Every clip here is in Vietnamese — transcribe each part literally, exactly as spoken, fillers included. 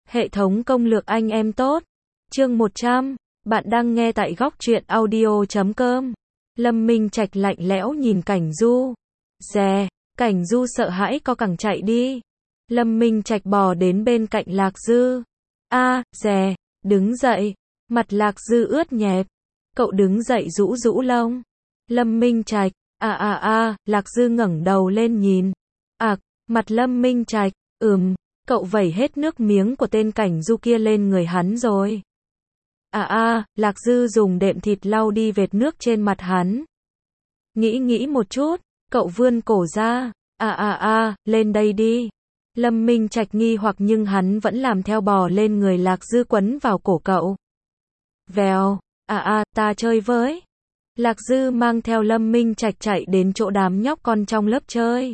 Hệ thống công lược anh em tốt. Chương một trăm. Bạn đang nghe tại góc truyện audio chấm com. Lâm Minh Trạch lạnh lẽo nhìn Cảnh Du. Dè, Cảnh Du sợ hãi co cẳng chạy đi. Lâm Minh Trạch bò đến bên cạnh Lạc Dư. A, dè, đứng dậy. Mặt Lạc Dư ướt nhẹp. Cậu đứng dậy rũ rũ lông. Lâm Minh Trạch, a a a, Lạc Dư ngẩng đầu lên nhìn. Ặc, mặt Lâm Minh Trạch, ừm, cậu vẩy hết nước miếng của tên Cảnh Du kia lên người hắn rồi. À a, Lạc Dư dùng đệm thịt lau đi vệt nước trên mặt hắn. Nghĩ nghĩ một chút, cậu vươn cổ ra. À a a, lên đây đi. Lâm Minh Trạch nghi hoặc nhưng hắn vẫn làm theo bò lên người Lạc Dư quấn vào cổ cậu. Vèo, à a, ta chơi với. Lạc Dư mang theo Lâm Minh Trạch chạy đến chỗ đám nhóc con trong lớp chơi.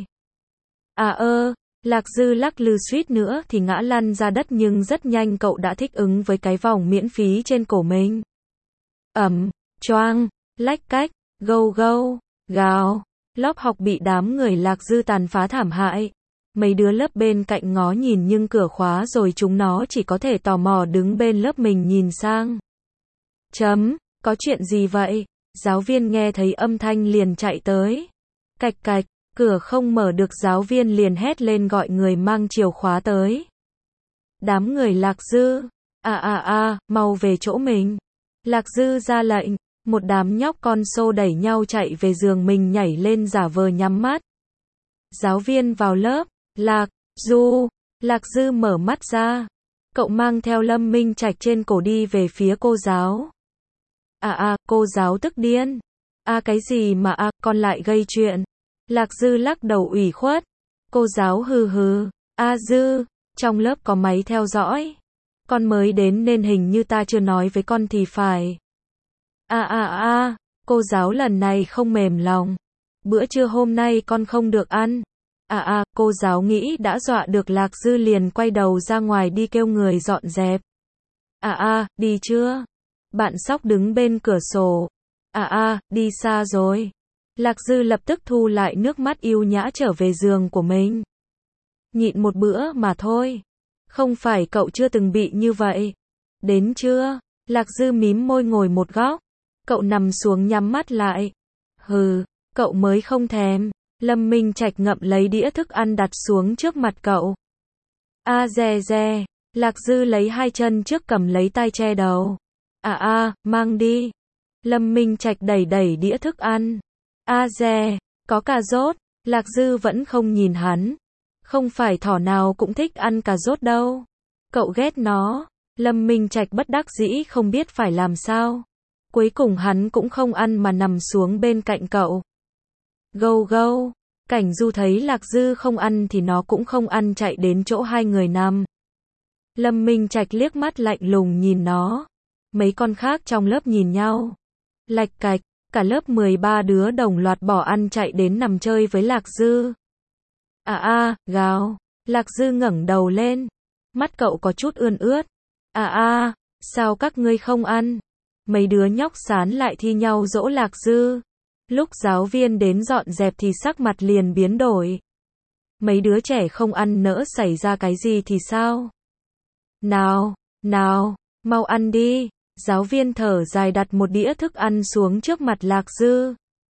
À ơ, Lạc Dư lắc lư suýt nữa thì ngã lăn ra đất nhưng rất nhanh cậu đã thích ứng với cái vòng miễn phí trên cổ mình. Ẩm, choang, lách cách, gâu gâu, gào, lớp học bị đám người Lạc Dư tàn phá thảm hại. Mấy đứa lớp bên cạnh ngó nhìn nhưng cửa khóa rồi chúng nó chỉ có thể tò mò đứng bên lớp mình nhìn sang. Chấm, có chuyện gì vậy? Giáo viên nghe thấy âm thanh liền chạy tới. Cạch cạch. Cửa không mở được giáo viên liền hét lên gọi người mang chìa khóa tới. Đám người Lạc Dư. À à à, mau về chỗ mình. Lạc Dư ra lệnh. Một đám nhóc con xô đẩy nhau chạy về giường mình nhảy lên giả vờ nhắm mắt. Giáo viên vào lớp. Lạc Du. Lạc Dư mở mắt ra. Cậu mang theo Lâm Minh Trạch trên cổ đi về phía cô giáo. À à, cô giáo tức điên. À cái gì mà à, con lại gây chuyện. Lạc Dư lắc đầu ủy khuất. Cô giáo hừ hừ. A Dư, trong lớp có máy theo dõi. Con mới đến nên hình như ta chưa nói với con thì phải. À à à, cô giáo lần này không mềm lòng. Bữa trưa hôm nay con không được ăn. À à, cô giáo nghĩ đã dọa được Lạc Dư liền quay đầu ra ngoài đi kêu người dọn dẹp. À à, đi chưa? Bạn Sóc đứng bên cửa sổ. À à, đi xa rồi. Lạc Dư lập tức thu lại nước mắt yêu nhã trở về giường của mình. Nhịn một bữa mà thôi. Không phải cậu chưa từng bị như vậy. Đến chưa? Lạc Dư mím môi ngồi một góc. Cậu nằm xuống nhắm mắt lại. Hừ, cậu mới không thèm. Lâm Minh Trạch ngậm lấy đĩa thức ăn đặt xuống trước mặt cậu. A dè dè. Lạc Dư lấy hai chân trước cầm lấy tay che đầu. À a, mang đi. Lâm Minh Trạch đẩy đẩy đĩa thức ăn. A dè, có cà rốt. Lạc Dư vẫn không nhìn hắn. Không phải thỏ nào cũng thích ăn cà rốt đâu. Cậu ghét nó. Lâm Minh Trạch bất đắc dĩ không biết phải làm sao. Cuối cùng hắn cũng không ăn mà nằm xuống bên cạnh cậu. Gâu gâu. Cảnh Du thấy Lạc Dư không ăn thì nó cũng không ăn chạy đến chỗ hai người nằm. Lâm Minh Trạch liếc mắt lạnh lùng nhìn nó. Mấy con khác trong lớp nhìn nhau. Lạch cạch. Cả lớp mười ba đứa đồng loạt bỏ ăn chạy đến nằm chơi với Lạc Dư. À a, gào. Lạc Dư ngẩng đầu lên. Mắt cậu có chút ươn ướt. À a, sao các ngươi không ăn? Mấy đứa nhóc sán lại thi nhau dỗ Lạc Dư. Lúc giáo viên đến dọn dẹp thì sắc mặt liền biến đổi. Mấy đứa trẻ không ăn nỡ xảy ra cái gì thì sao? Nào, nào, mau ăn đi. Giáo viên thở dài đặt một đĩa thức ăn xuống trước mặt Lạc Dư.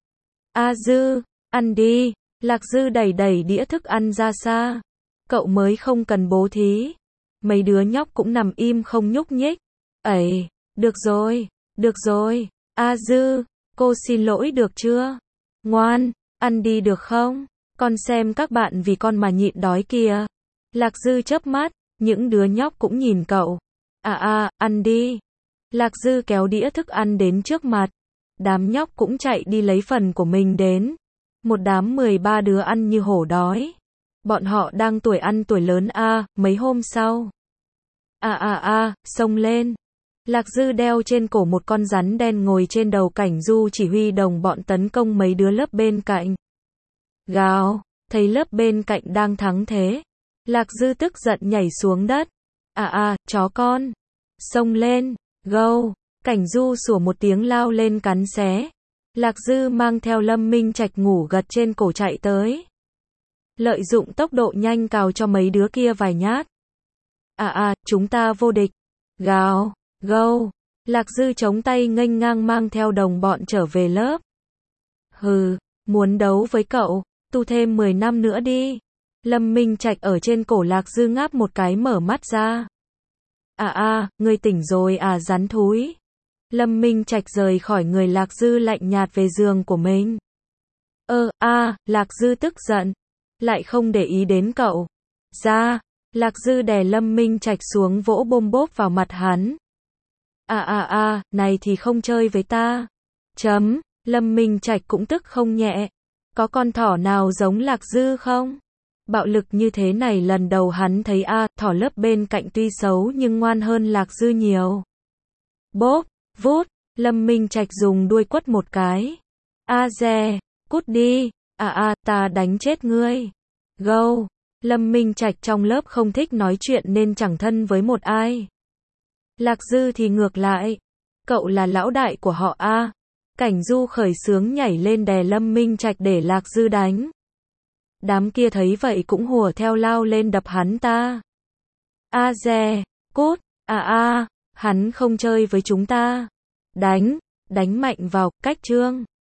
A Dư, ăn đi. Lạc Dư đẩy đẩy đĩa thức ăn ra xa. Cậu mới không cần bố thí. Mấy đứa nhóc cũng nằm im không nhúc nhích. Ấy, được rồi, được rồi. A Dư, cô xin lỗi được chưa? Ngoan, ăn đi được không? Con xem các bạn vì con mà nhịn đói kìa. Lạc Dư chớp mắt, những đứa nhóc cũng nhìn cậu. À à, ăn đi. Lạc Dư kéo đĩa thức ăn đến trước mặt. Đám nhóc cũng chạy đi lấy phần của mình đến. Một đám mười ba đứa ăn như hổ đói. Bọn họ đang tuổi ăn tuổi lớn a, à, mấy hôm sau. À à à, xông lên. Lạc Dư đeo trên cổ một con rắn đen ngồi trên đầu Cảnh Du chỉ huy đồng bọn tấn công mấy đứa lớp bên cạnh. Gào, thấy lớp bên cạnh đang thắng thế. Lạc Dư tức giận nhảy xuống đất. À à, chó con. Xông lên. Gâu, Cảnh Du sủa một tiếng lao lên cắn xé. Lạc Dư mang theo Lâm Minh Trạch ngủ gật trên cổ chạy tới. Lợi dụng tốc độ nhanh cào cho mấy đứa kia vài nhát. À à, chúng ta vô địch. Gào, gâu. Lạc Dư chống tay nghênh ngang mang theo đồng bọn trở về lớp. Hừ, muốn đấu với cậu, tu thêm mười năm nữa đi. Lâm Minh Trạch ở trên cổ Lạc Dư ngáp một cái mở mắt ra. À à, ngươi tỉnh rồi à rắn thúi. Lâm Minh Trạch rời khỏi người Lạc Dư lạnh nhạt về giường của mình. Ơ, a, à, Lạc Dư tức giận. Lại không để ý đến cậu. Ra, Lạc Dư đè Lâm Minh Trạch xuống vỗ bôm bốp vào mặt hắn. À à à, này thì không chơi với ta. Chấm, Lâm Minh Trạch cũng tức không nhẹ. Có con thỏ nào giống Lạc Dư không? Bạo lực như thế này lần đầu hắn thấy a, à, thỏ lớp bên cạnh tuy xấu nhưng ngoan hơn Lạc Dư nhiều. Bốp, vút, Lâm Minh Trạch dùng đuôi quất một cái. A dè, cút đi, à à, ta đánh chết ngươi. Gâu, Lâm Minh Trạch trong lớp không thích nói chuyện nên chẳng thân với một ai. Lạc Dư thì ngược lại. Cậu là lão đại của họ a. À. Cảnh Du khởi sướng nhảy lên đè Lâm Minh Trạch để Lạc Dư đánh. Đám kia thấy vậy cũng hùa theo lao lên đập hắn ta. A dè, cút, à a, hắn không chơi với chúng ta. Đánh, đánh mạnh vào, cách trương.